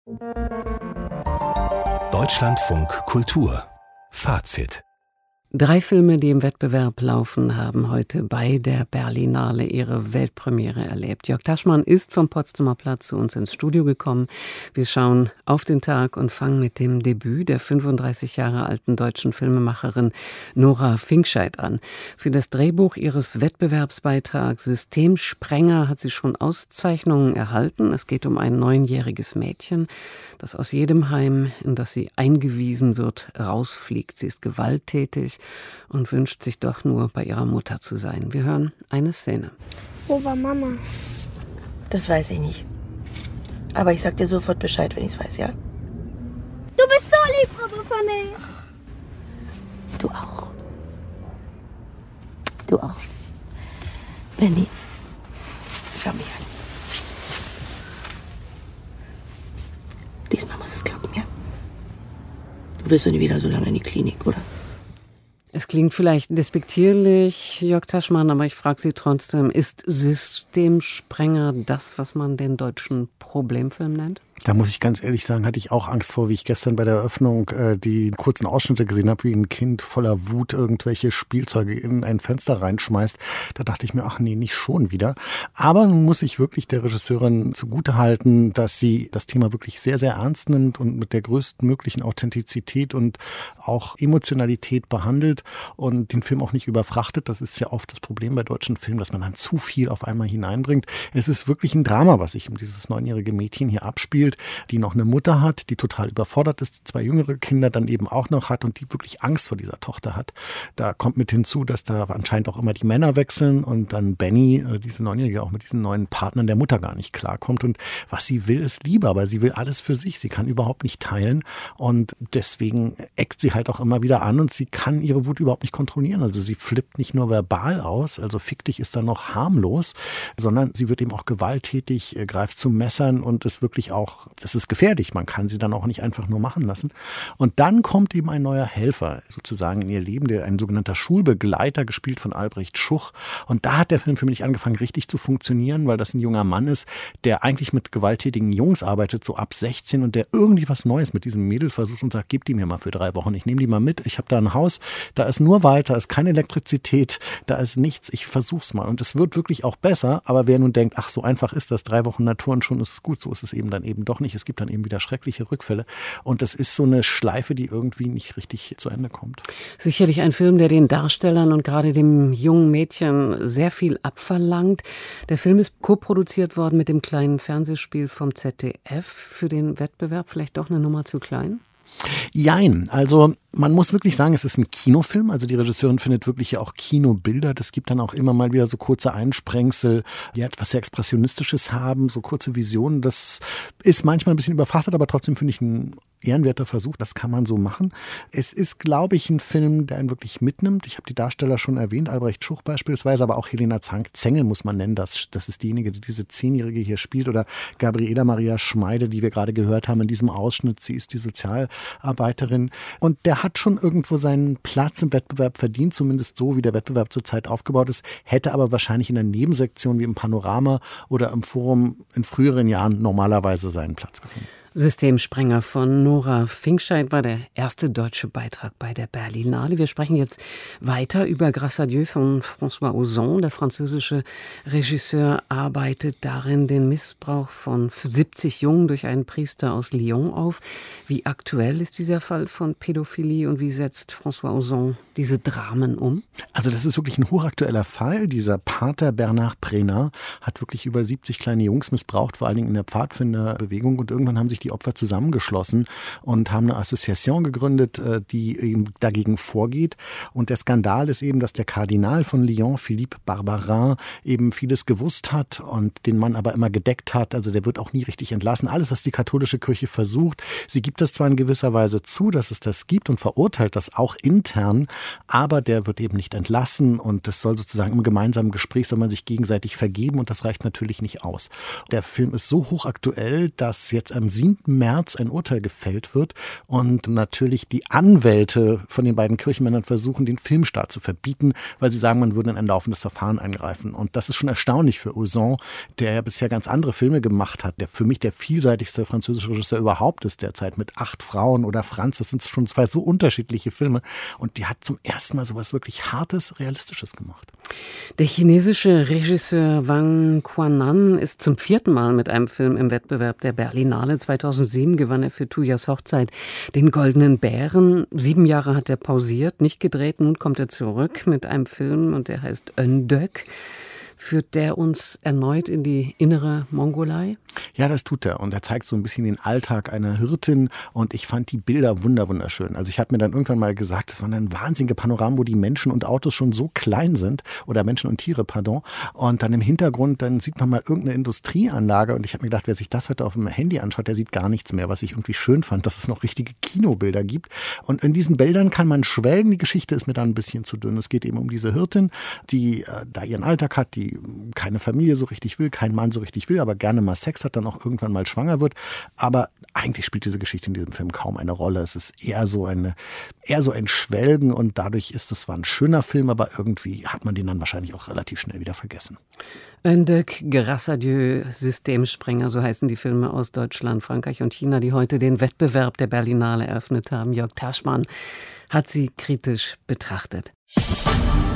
Deutschlandfunk Kultur Fazit. 3 Filme, die im Wettbewerb laufen, haben heute bei der Berlinale ihre Weltpremiere erlebt. Jörg Taschmann ist vom Potsdamer Platz zu uns ins Studio gekommen. Wir schauen auf den Tag und fangen mit dem Debüt der 35 Jahre alten deutschen Filmemacherin Nora Finkscheid an. Für das Drehbuch ihres Wettbewerbsbeitrags Systemsprenger hat sie schon Auszeichnungen erhalten. Es geht um ein 9-jähriges Mädchen, das aus jedem Heim, in das sie eingewiesen wird, rausfliegt. Sie ist gewalttätig und wünscht sich doch nur bei ihrer Mutter zu sein. Wir hören eine Szene. Wo war Mama? Das weiß ich nicht. Aber ich sag dir sofort Bescheid, wenn ich's weiß, ja? Du bist so lieb, Frau Buffané. Du auch. Du auch. Benny, schau mich an. Diesmal muss es klappen, ja? Du wirst doch nie wieder so lange in die Klinik, oder? Es klingt vielleicht despektierlich, Jörg Taschmann, aber ich frage Sie trotzdem, ist Systemsprenger das, was man den deutschen Problemfilm nennt? Da muss ich ganz ehrlich sagen, hatte ich auch Angst vor, wie ich gestern bei der Eröffnung die kurzen Ausschnitte gesehen habe, wie ein Kind voller Wut irgendwelche Spielzeuge in ein Fenster reinschmeißt. Da dachte ich mir, ach nee, nicht schon wieder. Aber nun muss ich wirklich der Regisseurin zugutehalten, dass sie das Thema wirklich sehr, sehr ernst nimmt und mit der größtmöglichen Authentizität und auch Emotionalität behandelt und den Film auch nicht überfrachtet. Das ist ja oft das Problem bei deutschen Filmen, dass man dann zu viel auf einmal hineinbringt. Es ist wirklich ein Drama, was sich um dieses 9-jährige Mädchen hier abspielt, die noch eine Mutter hat, die total überfordert ist, 2 jüngere Kinder dann eben auch noch hat und die wirklich Angst vor dieser Tochter hat. Da kommt mit hinzu, dass da anscheinend auch immer die Männer wechseln und dann Benny, diese 9-Jährige, auch mit diesen neuen Partnern der Mutter gar nicht klarkommt. Und was sie will, ist Liebe, aber sie will alles für sich. Sie kann überhaupt nicht teilen und deswegen eckt sie halt auch immer wieder an und sie kann ihre Wut überhaupt nicht kontrollieren. Also sie flippt nicht nur verbal aus, also fick dich ist dann noch harmlos, sondern sie wird eben auch gewalttätig, greift zu Messern und ist wirklich auch, das ist gefährlich. Man kann sie dann auch nicht einfach nur machen lassen. Und dann kommt eben ein neuer Helfer sozusagen in ihr Leben, ein sogenannter Schulbegleiter, gespielt von Albrecht Schuch. Und da hat der Film für mich angefangen, richtig zu funktionieren, weil das ein junger Mann ist, der eigentlich mit gewalttätigen Jungs arbeitet, so ab 16 und der irgendwie was Neues mit diesem Mädel versucht und sagt, gib die mir mal für 3 Wochen. Ich nehme die mal mit. Ich habe da ein Haus, da ist nur Wald, da ist keine Elektrizität, da ist nichts. Ich versuch's mal. Und es wird wirklich auch besser. Aber wer nun denkt, ach, so einfach ist das, 3 Wochen Natur und schon ist es gut, so ist es eben dann eben doch nicht. Es gibt dann eben wieder schreckliche Rückfälle. Und das ist so eine Schleife, die irgendwie nicht richtig zu Ende kommt. Sicherlich ein Film, der den Darstellern und gerade dem jungen Mädchen sehr viel abverlangt. Der Film ist koproduziert worden mit dem kleinen Fernsehspiel vom ZDF. Für den Wettbewerb vielleicht doch eine Nummer zu klein? Jein, also man muss wirklich sagen, es ist ein Kinofilm, also die Regisseurin findet wirklich ja auch Kinobilder, das gibt dann auch immer mal wieder so kurze Einsprengsel, die etwas sehr Expressionistisches haben, so kurze Visionen, das ist manchmal ein bisschen überfrachtet, aber trotzdem finde ich ein ehrenwerter Versuch, das kann man so machen. Es ist, glaube ich, ein Film, der einen wirklich mitnimmt. Ich habe die Darsteller schon erwähnt, Albrecht Schuch beispielsweise, aber auch Helena Zengel muss man nennen. Das ist diejenige, die diese 10-Jährige hier spielt. Oder Gabriela Maria Schmeide, die wir gerade gehört haben in diesem Ausschnitt. Sie ist die Sozialarbeiterin. Und der hat schon irgendwo seinen Platz im Wettbewerb verdient, zumindest so, wie der Wettbewerb zurzeit aufgebaut ist. Hätte aber wahrscheinlich in der Nebensektion wie im Panorama oder im Forum in früheren Jahren normalerweise seinen Platz gefunden. Systemsprenger von Nora Finkscheid war der erste deutsche Beitrag bei der Berlinale. Wir sprechen jetzt weiter über Grâce à Dieu von François Ozon. Der französische Regisseur arbeitet darin den Missbrauch von 70 Jungen durch einen Priester aus Lyon auf. Wie aktuell ist dieser Fall von Pädophilie und wie setzt François Ozon diese Dramen um? Also das ist wirklich ein hochaktueller Fall. Dieser Pater Bernard Prénat hat wirklich über 70 kleine Jungs missbraucht, vor allen Dingen in der Pfadfinderbewegung. Und irgendwann haben sich die Opfer zusammengeschlossen und haben eine Association gegründet, die eben dagegen vorgeht. Und der Skandal ist eben, dass der Kardinal von Lyon, Philippe Barbarin, eben vieles gewusst hat und den Mann aber immer gedeckt hat. Also der wird auch nie richtig entlassen. Alles, was die katholische Kirche versucht, sie gibt das zwar in gewisser Weise zu, dass es das gibt und verurteilt das auch intern, aber der wird eben nicht entlassen und das soll sozusagen im gemeinsamen Gespräch, soll man sich gegenseitig vergeben und das reicht natürlich nicht aus. Der Film ist so hochaktuell, dass jetzt am 7. und März ein Urteil gefällt wird und natürlich die Anwälte von den beiden Kirchenmännern versuchen, den Filmstart zu verbieten, weil sie sagen, man würde in ein laufendes Verfahren eingreifen. Und das ist schon erstaunlich für Ozon, der ja bisher ganz andere Filme gemacht hat, der für mich der vielseitigste französische Regisseur überhaupt ist derzeit mit 8 Frauen oder Franz. Das sind schon 2 so unterschiedliche Filme. Und die hat zum ersten Mal sowas wirklich Hartes, Realistisches gemacht. Der chinesische Regisseur Wang Quan'an ist zum 4. Mal mit einem Film im Wettbewerb der Berlinale. 2007 gewann er für Tuyas Hochzeit den Goldenen Bären. 7 Jahre hat er pausiert, nicht gedreht. Nun kommt er zurück mit einem Film und der heißt Un Deuc. Führt der uns erneut in die innere Mongolei? Ja, das tut er. Und er zeigt so ein bisschen den Alltag einer Hirtin. Und ich fand die Bilder wunderschön. Also ich habe mir dann irgendwann mal gesagt, das waren dann wahnsinnige Panoramen, wo die Menschen und Autos schon so klein sind. Oder Menschen und Tiere, pardon. Und dann im Hintergrund, dann sieht man mal irgendeine Industrieanlage. Und ich habe mir gedacht, wer sich das heute auf dem Handy anschaut, der sieht gar nichts mehr. Was ich irgendwie schön fand, dass es noch richtige Kinobilder gibt. Und in diesen Bildern kann man schwelgen. Die Geschichte ist mir dann ein bisschen zu dünn. Es geht eben um diese Hirtin, die da ihren Alltag hat, die keine Familie so richtig will, keinen Mann so richtig will, aber gerne mal Sex hat, dann auch irgendwann mal schwanger wird. Aber eigentlich spielt diese Geschichte in diesem Film kaum eine Rolle. Es ist eher so ein Schwelgen und dadurch ist es zwar ein schöner Film, aber irgendwie hat man den dann wahrscheinlich auch relativ schnell wieder vergessen. Un Deuc, Grâce à Dieu, Systemsprenger, so heißen die Filme aus Deutschland, Frankreich und China, die heute den Wettbewerb der Berlinale eröffnet haben. Jörg Taschmann hat sie kritisch betrachtet.